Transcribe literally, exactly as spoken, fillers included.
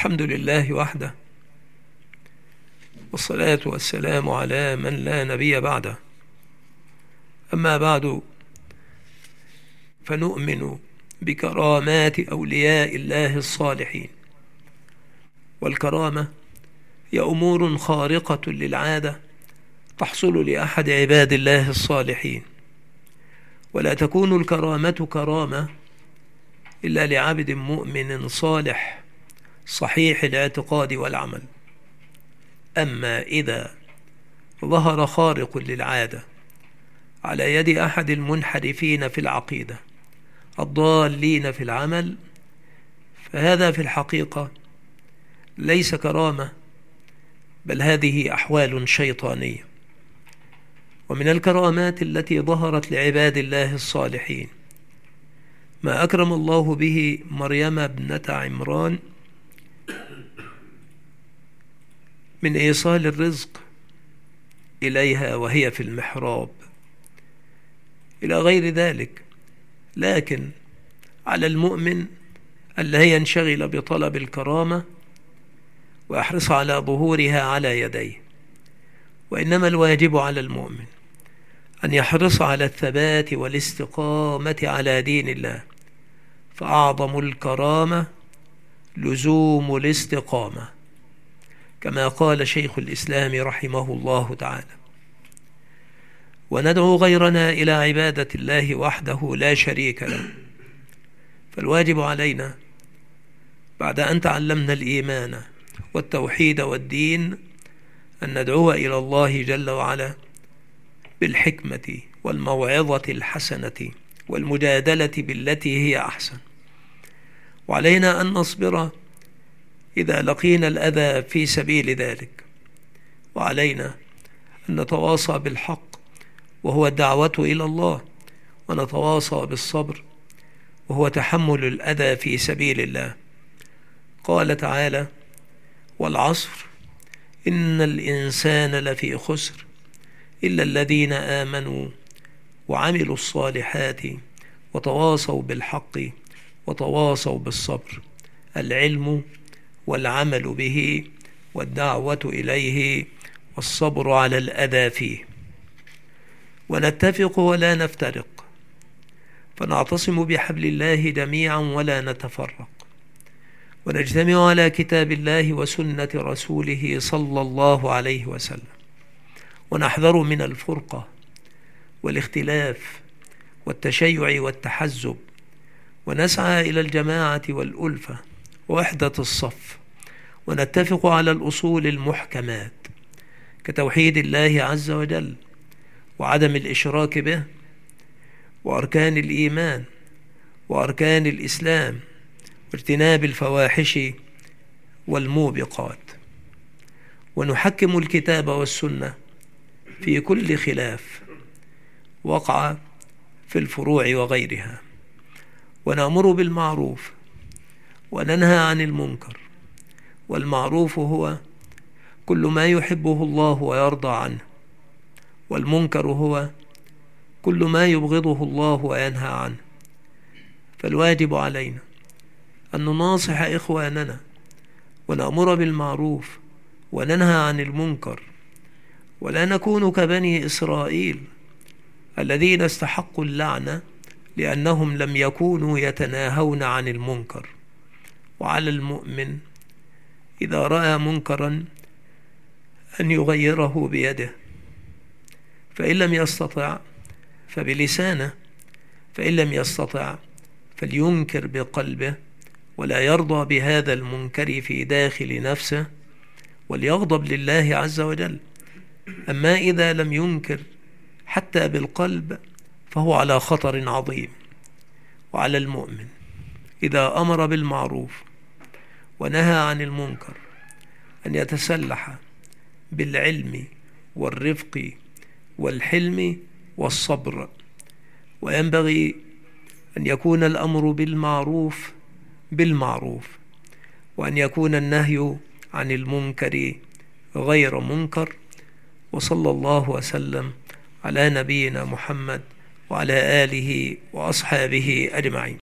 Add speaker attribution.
Speaker 1: الحمد لله وحده، والصلاة والسلام على من لا نبي بعده. أما بعد، فنؤمن بكرامات أولياء الله الصالحين. والكرامة هي أمور خارقة للعادة تحصل لأحد عباد الله الصالحين، ولا تكون الكرامة كرامة إلا لعبد مؤمن صالح صحيح الاعتقاد والعمل. أما إذا ظهر خارق للعادة على يد أحد المنحرفين في العقيدة الضالين في العمل، فهذا في الحقيقة ليس كرامة، بل هذه أحوال شيطانية. ومن الكرامات التي ظهرت لعباد الله الصالحين ما أكرم الله به مريم ابنة عمران من إيصال الرزق إليها وهي في المحراب إلى غير ذلك. لكن على المؤمن ألا ينشغل بطلب الكرامة ويحرص على ظهورها على يديه، وإنما الواجب على المؤمن أن يحرص على الثبات والاستقامة على دين الله، فأعظم الكرامة لزوم الاستقامة، كما قال شيخ الإسلام رحمه الله تعالى: وندعو غيرنا إلى عبادة الله وحده لا شريك له. فالواجب علينا بعد أن تعلمنا الإيمان والتوحيد والدين أن ندعو إلى الله جل وعلا بالحكمة والموعظة الحسنة والمجادلة بالتي هي أحسن. وعلينا أن نصبر إذا لقينا الأذى في سبيل ذلك، وعلينا أن نتواصى بالحق وهو الدعوة إلى الله، ونتواصى بالصبر وهو تحمل الأذى في سبيل الله. قال تعالى: والعصر إن الإنسان لفي خسر إلا الذين آمنوا وعملوا الصالحات وتواصوا بالحق وتواصوا بالصبر. العلم والعمل به والدعوة إليه والصبر على الأذى فيه. ونتفق ولا نفترق، فنعتصم بحبل الله جميعا ولا نتفرق، ونجتمع على كتاب الله وسنة رسوله صلى الله عليه وسلم، ونحذر من الفرقة والاختلاف والتشيع والتحزب، ونسعى إلى الجماعة والألفة ووحدة الصف، ونتفق على الأصول المحكمات كتوحيد الله عز وجل وعدم الإشراك به، وأركان الإيمان وأركان الإسلام، واجتناب الفواحش والموبقات. ونحكم الكتاب والسنة في كل خلاف وقع في الفروع وغيرها، ونأمر بالمعروف وننهى عن المنكر. والمعروف هو كل ما يحبه الله ويرضى عنه، والمنكر هو كل ما يبغضه الله وينهى عنه. فالواجب علينا أن نناصح إخواننا ونأمر بالمعروف وننهى عن المنكر، ولا نكون كبني إسرائيل الذين استحقوا اللعنة لأنهم لم يكونوا يتناهون عن المنكر. وعلى المؤمن إذا رأى منكرا أن يغيره بيده، فإن لم يستطع فبلسانه، فإن لم يستطع فلينكر بقلبه ولا يرضى بهذا المنكر في داخل نفسه، وليغضب لله عز وجل. أما إذا لم ينكر حتى بالقلب فهو على خطر عظيم. وعلى المؤمن إذا أمر بالمعروف ونهى عن المنكر أن يتسلح بالعلم والرفق والحلم والصبر. وينبغي أن يكون الأمر بالمعروف بالمعروف، وأن يكون النهي عن المنكر غير منكر. وصلى الله وسلم على نبينا محمد وعلى آله وأصحابه أجمعين.